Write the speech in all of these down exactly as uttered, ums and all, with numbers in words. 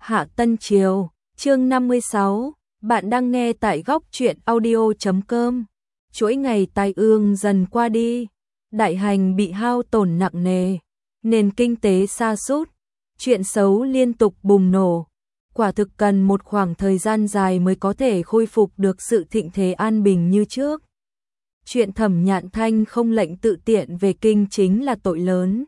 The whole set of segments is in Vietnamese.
Hạ Tân Triều, chương năm mươi sáu, bạn đang nghe tại góc truyện audio chấm com. Chuỗi ngày tai ương dần qua đi, đại hành bị hao tổn nặng nề, nền kinh tế sa sút, chuyện xấu liên tục bùng nổ. Quả thực cần một khoảng thời gian dài mới có thể khôi phục được sự thịnh thế an bình như trước. Chuyện Thẩm Nhạn Thanh không lệnh tự tiện về kinh chính là tội lớn.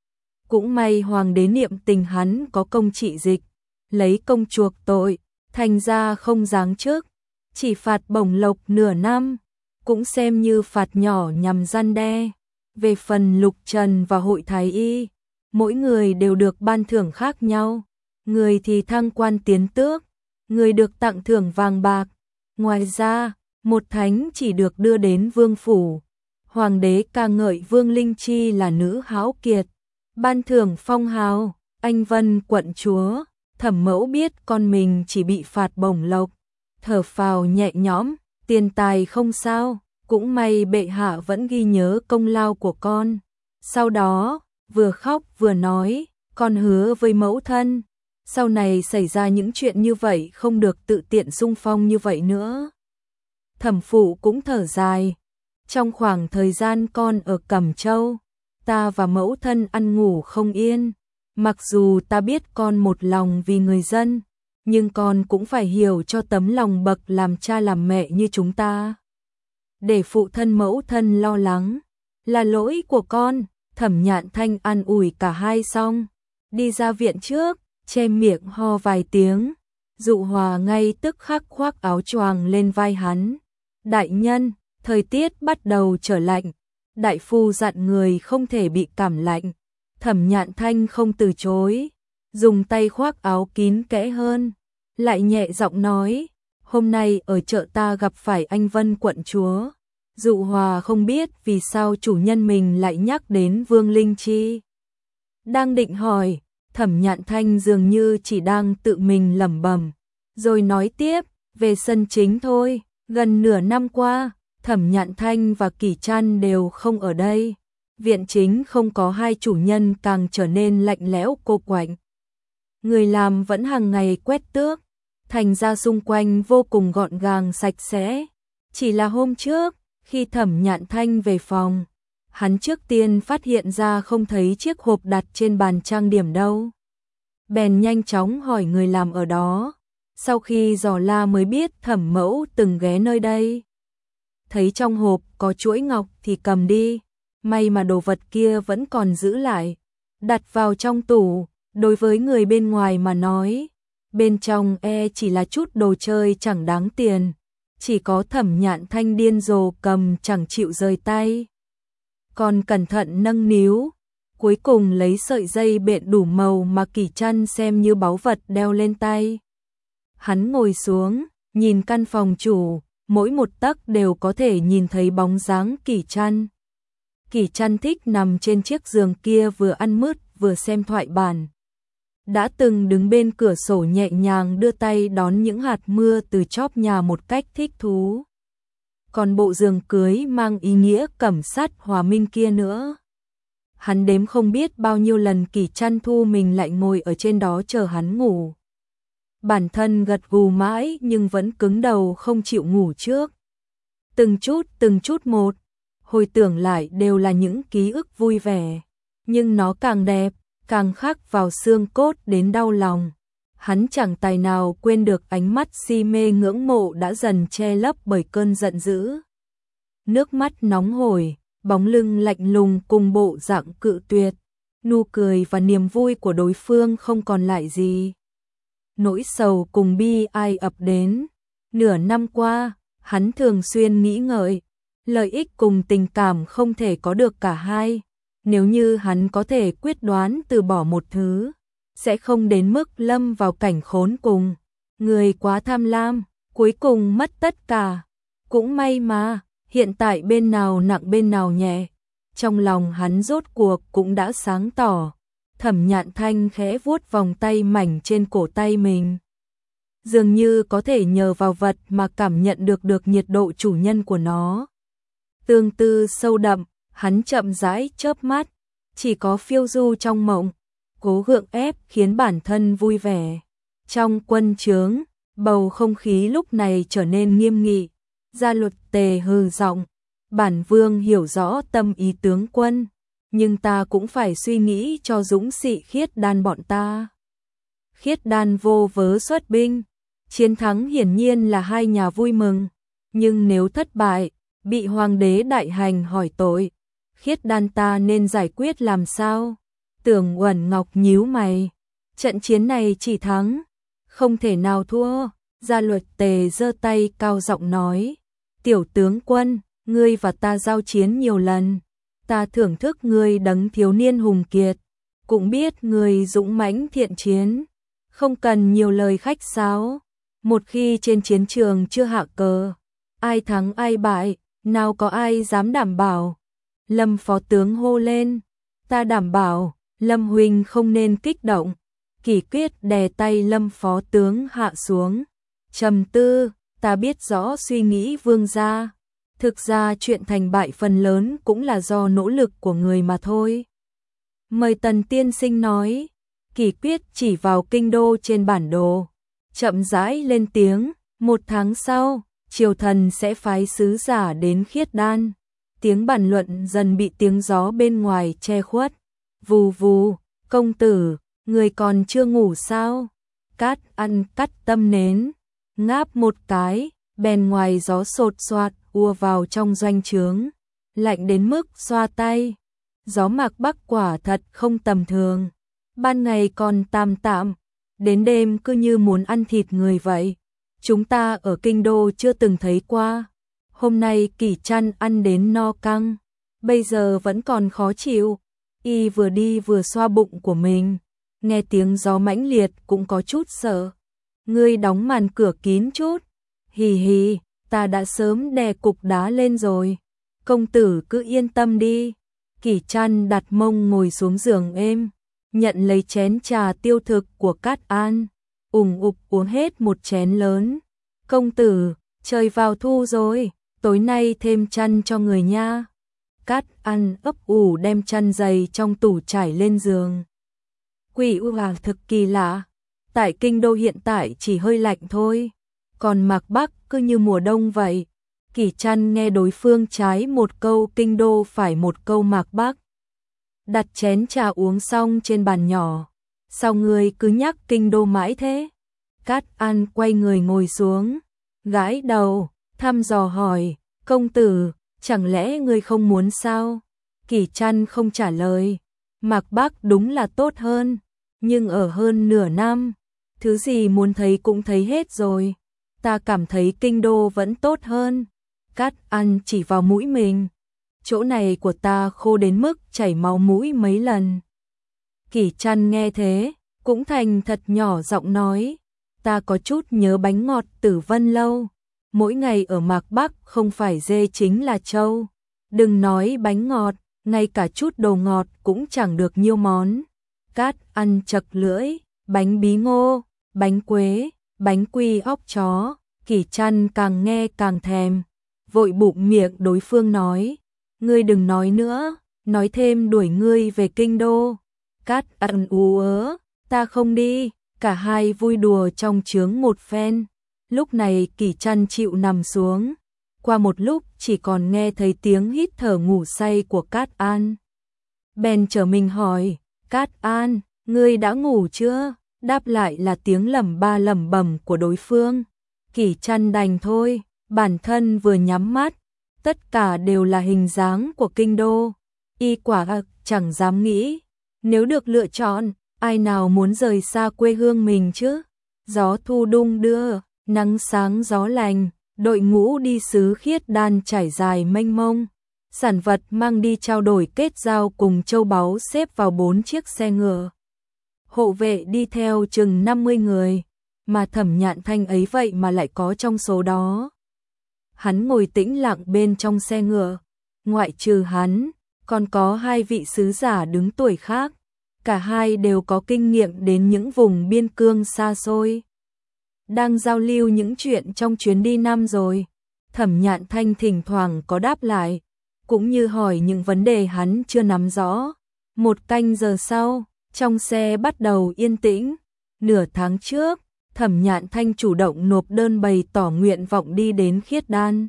Cũng may hoàng đế niệm tình hắn có công trị dịch, lấy công chuộc tội, thành ra không giáng chức, chỉ phạt bổng lộc nửa năm, cũng xem như phạt nhỏ nhằm răn đe. Về phần Lục Trần và Hội Thái Y, mỗi người đều được ban thưởng khác nhau, người thì thăng quan tiến tước, người được tặng thưởng vàng bạc. Ngoài ra, một thánh chỉ được đưa đến vương phủ. Hoàng đế ca ngợi Vương Linh Chi là nữ háo kiệt, ban thưởng phong hào Anh Vân quận chúa. Thẩm Mẫu biết con mình chỉ bị phạt bổng lộc, thở phào nhẹ nhõm, tiền tài không sao, cũng may bệ hạ vẫn ghi nhớ công lao của con. Sau đó, vừa khóc vừa nói, con hứa với mẫu thân, sau này xảy ra những chuyện như vậy không được tự tiện xung phong như vậy nữa. Thẩm Phụ cũng thở dài, trong khoảng thời gian con ở Cẩm Châu, ta và mẫu thân ăn ngủ không yên. Mặc dù ta biết con một lòng vì người dân, nhưng con cũng phải hiểu cho tấm lòng bậc làm cha làm mẹ như chúng ta. Để phụ thân mẫu thân lo lắng, là lỗi của con. Thẩm Nhạn Thanh an ủi cả hai xong, đi ra viện trước, che miệng ho vài tiếng. Dụ Hòa ngay tức khắc khoác áo choàng lên vai hắn. Đại nhân, thời tiết bắt đầu trở lạnh, đại phu dặn người không thể bị cảm lạnh. Thẩm Nhạn Thanh không từ chối, dùng tay khoác áo kín kẽ hơn, lại nhẹ giọng nói, hôm nay ở chợ ta gặp phải Anh Vân quận chúa. Dụ Hòa không biết vì sao chủ nhân mình lại nhắc đến Vương Linh Chi. Đang định hỏi, Thẩm Nhạn Thanh dường như chỉ đang tự mình lẩm bẩm, rồi nói tiếp, về sân chính thôi, gần nửa năm qua, Thẩm Nhạn Thanh và Kỷ Trăn đều không ở đây. Viện chính không có hai chủ nhân càng trở nên lạnh lẽo cô quạnh. Người làm vẫn hàng ngày quét tước, thành ra xung quanh vô cùng gọn gàng sạch sẽ. Chỉ là hôm trước, khi Thẩm Nhạn Thanh về phòng, hắn trước tiên phát hiện ra không thấy chiếc hộp đặt trên bàn trang điểm đâu. Bèn nhanh chóng hỏi người làm ở đó, sau khi dò la mới biết Thẩm Mẫu từng ghé nơi đây. Thấy trong hộp có chuỗi ngọc thì cầm đi. May mà đồ vật kia vẫn còn giữ lại, đặt vào trong tủ. Đối với người bên ngoài mà nói, bên trong e chỉ là chút đồ chơi chẳng đáng tiền, chỉ có Thẩm Nhạn Thanh điên rồ cầm chẳng chịu rời tay. Còn cẩn thận nâng níu, cuối cùng lấy sợi dây bện đủ màu mà Kỷ Trăn xem như báu vật đeo lên tay. Hắn ngồi xuống, nhìn căn phòng chủ, mỗi một tấc đều có thể nhìn thấy bóng dáng Kỷ Trăn. Kỷ Trăn thích nằm trên chiếc giường kia vừa ăn mứt vừa xem thoại bản. Đã từng đứng bên cửa sổ nhẹ nhàng đưa tay đón những hạt mưa từ chóp nhà một cách thích thú. Còn bộ giường cưới mang ý nghĩa cẩm sát hòa minh kia nữa. Hắn đếm không biết bao nhiêu lần Kỷ Trăn thu mình lại ngồi ở trên đó chờ hắn ngủ. Bản thân gật gù mãi nhưng vẫn cứng đầu không chịu ngủ trước. Từng chút từng chút một, hồi tưởng lại đều là những ký ức vui vẻ, nhưng nó càng đẹp, càng khắc vào xương cốt đến đau lòng. Hắn chẳng tài nào quên được ánh mắt si mê ngưỡng mộ đã dần che lấp bởi cơn giận dữ. Nước mắt nóng hổi, bóng lưng lạnh lùng cùng bộ dạng cự tuyệt, nụ cười và niềm vui của đối phương không còn lại gì. Nỗi sầu cùng bi ai ập đến. Nửa năm qua, hắn thường xuyên nghĩ ngợi, lợi ích cùng tình cảm không thể có được cả hai. Nếu như hắn có thể quyết đoán từ bỏ một thứ, sẽ không đến mức lâm vào cảnh khốn cùng. Người quá tham lam, cuối cùng mất tất cả. Cũng may mà, hiện tại bên nào nặng bên nào nhẹ. Trong lòng hắn rốt cuộc cũng đã sáng tỏ. Thẩm Nhạn Thanh khẽ vuốt vòng tay mảnh trên cổ tay mình. Dường như có thể nhờ vào vật mà cảm nhận được được nhiệt độ chủ nhân của nó. Tương tư sâu đậm, hắn chậm rãi chớp mắt, chỉ có phiêu du trong mộng, cố gượng ép khiến bản thân vui vẻ. Trong quân trướng, bầu không khí lúc này trở nên nghiêm nghị. Gia Luật Tề hừ giọng, bản vương hiểu rõ tâm ý tướng quân, nhưng ta cũng phải suy nghĩ cho dũng sĩ Khiết Đan bọn ta. Khiết Đan vô vớ xuất binh, chiến thắng hiển nhiên là hai nhà vui mừng, nhưng nếu thất bại, bị hoàng đế đại hành hỏi tội, Khiết Đan ta nên giải quyết làm sao? Tưởng Uẩn Ngọc nhíu mày, trận chiến này chỉ thắng, không thể nào thua. Gia Luật Tề giơ tay cao giọng nói, tiểu tướng quân, ngươi và ta giao chiến nhiều lần, ta thưởng thức ngươi đấng thiếu niên hùng kiệt, cũng biết ngươi dũng mãnh thiện chiến, không cần nhiều lời khách sáo. Một khi trên chiến trường chưa hạ cờ, ai thắng ai bại, nào có ai dám đảm bảo. Lâm phó tướng hô lên, ta đảm bảo. Lâm huynh không nên kích động. Kỷ Quyết đè tay Lâm phó tướng hạ xuống, trầm tư, ta biết rõ suy nghĩ vương gia. Thực ra chuyện thành bại phần lớn cũng là do nỗ lực của người mà thôi. Mời Tần tiên sinh nói. Kỷ Quyết chỉ vào kinh đô trên bản đồ, chậm rãi lên tiếng, một tháng sau, triều thần sẽ phái sứ giả đến Khiết Đan. Tiếng bàn luận dần bị tiếng gió bên ngoài che khuất. Vù vù, công tử, người còn chưa ngủ sao? Cát Ăn cắt tâm nến, ngáp một cái, bèn ngoài gió sột soạt ùa vào trong doanh trướng, lạnh đến mức xoa tay. Gió mạc bắc quả thật không tầm thường, ban ngày còn tạm tạm, đến đêm cứ như muốn ăn thịt người vậy. Chúng ta ở kinh đô chưa từng thấy qua. Hôm nay Kỷ Trăn ăn đến no căng, bây giờ vẫn còn khó chịu. Y vừa đi vừa xoa bụng của mình, nghe tiếng gió mãnh liệt cũng có chút sợ. Ngươi đóng màn cửa kín chút. Hì hì, ta đã sớm đè cục đá lên rồi. Công tử cứ yên tâm đi. Kỷ Trăn đặt mông ngồi xuống giường êm, nhận lấy chén trà tiêu thực của Cát An, ủng ục uống hết một chén lớn. Công tử, trời vào thu rồi, tối nay thêm chăn cho người nha. Cát Ăn ấp ủ đem chăn dày trong tủ trải lên giường. Quỷ u hoàng thực kỳ lạ, tại kinh đô hiện tại chỉ hơi lạnh thôi, còn mạc bắc cứ như mùa đông vậy. Kỷ Trăn nghe đối phương trái một câu kinh đô phải một câu mạc bắc. Đặt chén trà uống xong trên bàn nhỏ, sao ngươi cứ nhắc kinh đô mãi thế? Cát Ăn quay người ngồi xuống, gãi đầu, thăm dò hỏi, công tử, chẳng lẽ ngươi không muốn sao? Kỷ Trăn không trả lời. Mạc Bắc đúng là tốt hơn, nhưng ở hơn nửa năm, thứ gì muốn thấy cũng thấy hết rồi. Ta cảm thấy kinh đô vẫn tốt hơn. Cát Ăn chỉ vào mũi mình. Chỗ này của ta khô đến mức chảy máu mũi mấy lần. Kỷ Trăn nghe thế, cũng thành thật nhỏ giọng nói, ta có chút nhớ bánh ngọt Tử Vân Lâu. Mỗi ngày ở Mạc Bắc không phải dê chính là trâu. Đừng nói bánh ngọt, ngay cả chút đồ ngọt cũng chẳng được nhiêu món. Cát Ăn chật lưỡi, bánh bí ngô, bánh quế, bánh quy óc chó. Kỷ Trăn càng nghe càng thèm, vội bụng miệng đối phương nói, ngươi đừng nói nữa, nói thêm đuổi ngươi về kinh đô. Cát Ăn ú ớ, ta không đi. Cả hai vui đùa trong trướng một phen. Lúc này Kỷ Trăn chịu nằm xuống, qua một lúc chỉ còn nghe thấy tiếng hít thở ngủ say của Cát An. Bèn trở mình hỏi, Cát An, ngươi đã ngủ chưa? Đáp lại là tiếng lẩm ba lẩm bẩm của đối phương. Kỷ Trăn đành thôi, bản thân vừa nhắm mắt, tất cả đều là hình dáng của kinh đô. Y quả chẳng dám nghĩ, nếu được lựa chọn, ai nào muốn rời xa quê hương mình chứ? Gió thu đung đưa, nắng sáng gió lành, đội ngũ đi sứ Khiết Đan trải dài mênh mông. Sản vật mang đi trao đổi kết giao cùng châu báu xếp vào bốn chiếc xe ngựa. Hộ vệ đi theo chừng năm mươi người, mà Thẩm Nhạn Thanh ấy vậy mà lại có trong số đó. Hắn ngồi tĩnh lặng bên trong xe ngựa, ngoại trừ hắn, còn có hai vị sứ giả đứng tuổi khác. Cả hai đều có kinh nghiệm đến những vùng biên cương xa xôi. Đang giao lưu những chuyện trong chuyến đi năm rồi. Thẩm Nhạn Thanh thỉnh thoảng có đáp lại, cũng như hỏi những vấn đề hắn chưa nắm rõ. Một canh giờ sau, trong xe bắt đầu yên tĩnh. Nửa tháng trước, Thẩm Nhạn Thanh chủ động nộp đơn bày tỏ nguyện vọng đi đến khiết đan.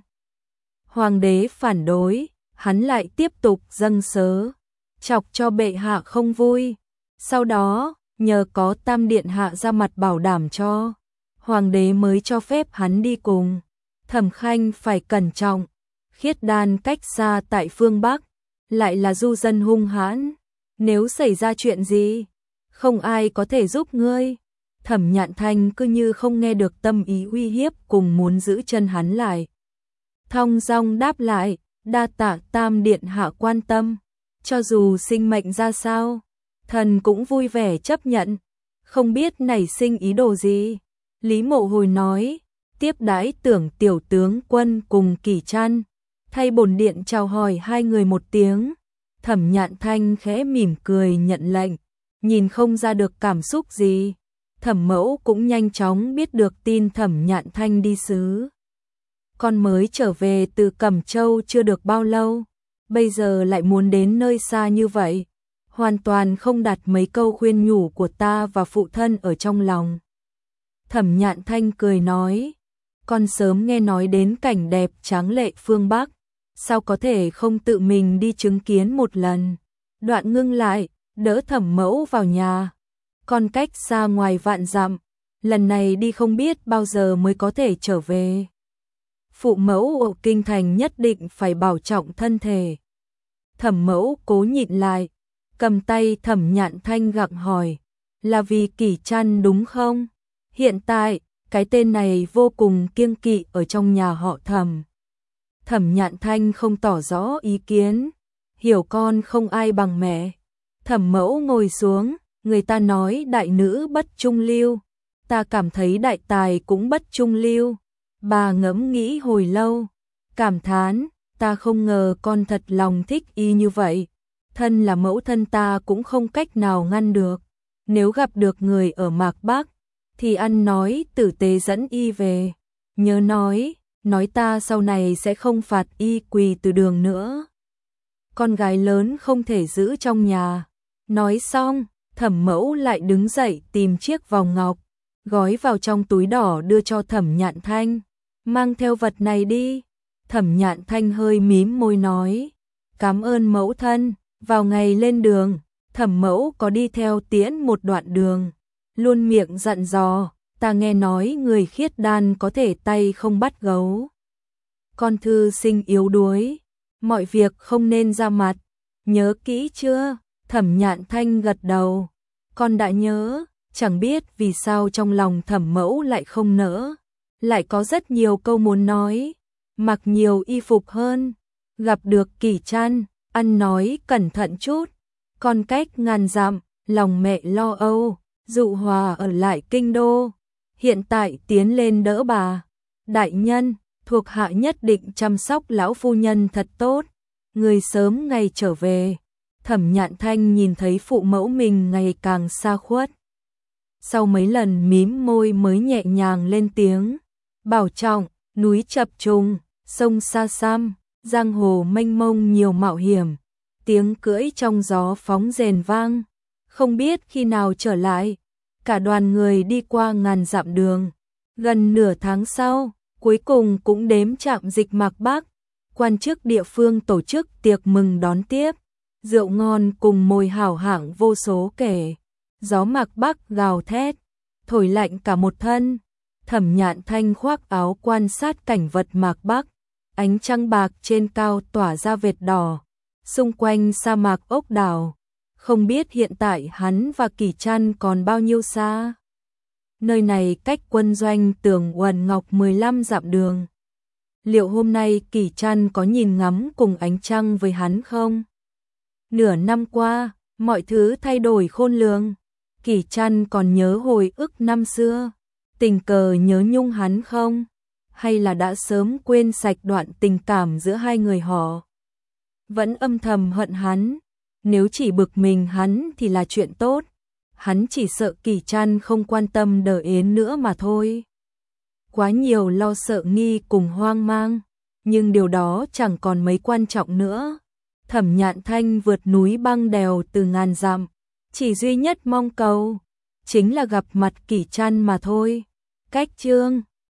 Hoàng đế phản đối, hắn lại tiếp tục dâng sớ, chọc cho bệ hạ không vui. Sau đó, nhờ có Tam Điện hạ ra mặt bảo đảm cho, hoàng đế mới cho phép hắn đi cùng. Thẩm Khanh phải cẩn trọng, khiết đan cách xa tại phương Bắc, lại là du dân hung hãn, nếu xảy ra chuyện gì, không ai có thể giúp ngươi. Thẩm Nhạn Thanh cứ như không nghe được tâm ý uy hiếp cùng muốn giữ chân hắn lại. Thong dong đáp lại, đa tạ Tam Điện hạ quan tâm, cho dù sinh mệnh ra sao, thần cũng vui vẻ chấp nhận, không biết nảy sinh ý đồ gì. Lý Mộ Hồi nói, tiếp đãi Tưởng tiểu tướng quân cùng Kỷ Trăn, thay bổn điện chào hỏi hai người một tiếng. Thẩm Nhạn Thanh khẽ mỉm cười nhận lệnh, nhìn không ra được cảm xúc gì. Thẩm Mẫu cũng nhanh chóng biết được tin Thẩm Nhạn Thanh đi sứ. Con mới trở về từ Cẩm Châu chưa được bao lâu, bây giờ lại muốn đến nơi xa như vậy, hoàn toàn không đặt mấy câu khuyên nhủ của ta và phụ thân ở trong lòng. Thẩm Nhạn Thanh cười nói, con sớm nghe nói đến cảnh đẹp tráng lệ phương Bắc, sao có thể không tự mình đi chứng kiến một lần. Đoạn ngưng lại, đỡ Thẩm Mẫu vào nhà. Con cách xa ngoài vạn dặm, lần này đi không biết bao giờ mới có thể trở về. Phụ mẫu ở kinh thành nhất định phải bảo trọng thân thể. Thẩm Mẫu cố nhịn lại, cầm tay Thẩm Nhạn Thanh gặng hỏi, là vì Kỷ Trăn đúng không? Hiện tại, cái tên này vô cùng kiêng kỵ ở trong nhà họ Thẩm. Thẩm Nhạn Thanh không tỏ rõ ý kiến, hiểu con không ai bằng mẹ. Thẩm Mẫu ngồi xuống, người ta nói đại nữ bất trung lưu, ta cảm thấy đại tài cũng bất trung lưu. Bà ngẫm nghĩ hồi lâu, cảm thán, ta không ngờ con thật lòng thích y như vậy. Thân là mẫu thân ta cũng không cách nào ngăn được. Nếu gặp được người ở Mạc Bắc, thì ăn nói tử tế dẫn y về. Nhớ nói, nói ta sau này sẽ không phạt y quỳ từ đường nữa. Con gái lớn không thể giữ trong nhà. Nói xong, Thẩm Mẫu lại đứng dậy tìm chiếc vòng ngọc, gói vào trong túi đỏ đưa cho Thẩm Nhạn Thanh. Mang theo vật này đi. Thẩm Nhạn Thanh hơi mím môi nói, cảm ơn mẫu thân. Vào ngày lên đường, Thẩm Mẫu có đi theo tiễn một đoạn đường, luôn miệng dặn dò, ta nghe nói người khiết đan có thể tay không bắt gấu. Con thư sinh yếu đuối, mọi việc không nên ra mặt, nhớ kỹ chưa? Thẩm Nhạn Thanh gật đầu, con đã nhớ. Chẳng biết vì sao trong lòng Thẩm Mẫu lại không nỡ, lại có rất nhiều câu muốn nói, mặc nhiều y phục hơn, gặp được Kỷ Trăn, ăn nói cẩn thận chút, con cách ngàn dặm, lòng mẹ lo âu, dụ Hòa ở lại kinh đô, hiện tại tiến lên đỡ bà. Đại nhân, thuộc hạ nhất định chăm sóc lão phu nhân thật tốt, người sớm ngày trở về. Thẩm Nhạn Thanh nhìn thấy phụ mẫu mình ngày càng xa khuất, sau mấy lần mím môi mới nhẹ nhàng lên tiếng, bảo trọng. Núi chập trùng, sông xa xăm, giang hồ mênh mông nhiều mạo hiểm, tiếng cưỡi trong gió phóng rền vang, không biết khi nào trở lại. Cả đoàn người đi qua ngàn dặm đường, gần nửa tháng sau, cuối cùng cũng đếm trạm dịch Mạc Bắc. Quan chức địa phương tổ chức tiệc mừng đón tiếp, rượu ngon cùng mồi hảo hạng vô số kể. Gió Mạc Bắc gào thét, thổi lạnh cả một thân. Thẩm Nhạn Thanh khoác áo quan sát cảnh vật Mạc Bắc, ánh trăng bạc trên cao tỏa ra vệt đỏ, xung quanh sa mạc ốc đảo, không biết hiện tại hắn và Kỷ Trăn còn bao nhiêu xa. Nơi này cách quân doanh Tường Uẩn Ngọc mười lăm dặm đường. Liệu hôm nay Kỷ Trăn có nhìn ngắm cùng ánh trăng với hắn không? Nửa năm qua, mọi thứ thay đổi khôn lường. Kỷ Trăn còn nhớ hồi ức năm xưa, tình cờ nhớ nhung hắn không? Hay là đã sớm quên sạch đoạn tình cảm giữa hai người họ? Vẫn âm thầm hận hắn, nếu chỉ bực mình hắn thì là chuyện tốt, hắn chỉ sợ Kỷ Trăn không quan tâm Đờ Yến nữa mà thôi. Quá nhiều lo sợ nghi cùng hoang mang, nhưng điều đó chẳng còn mấy quan trọng nữa. Thẩm Nhạn Thanh vượt núi băng đèo từ ngàn dặm, chỉ duy nhất mong cầu chính là gặp mặt Kỷ Trăn mà thôi. Cách chương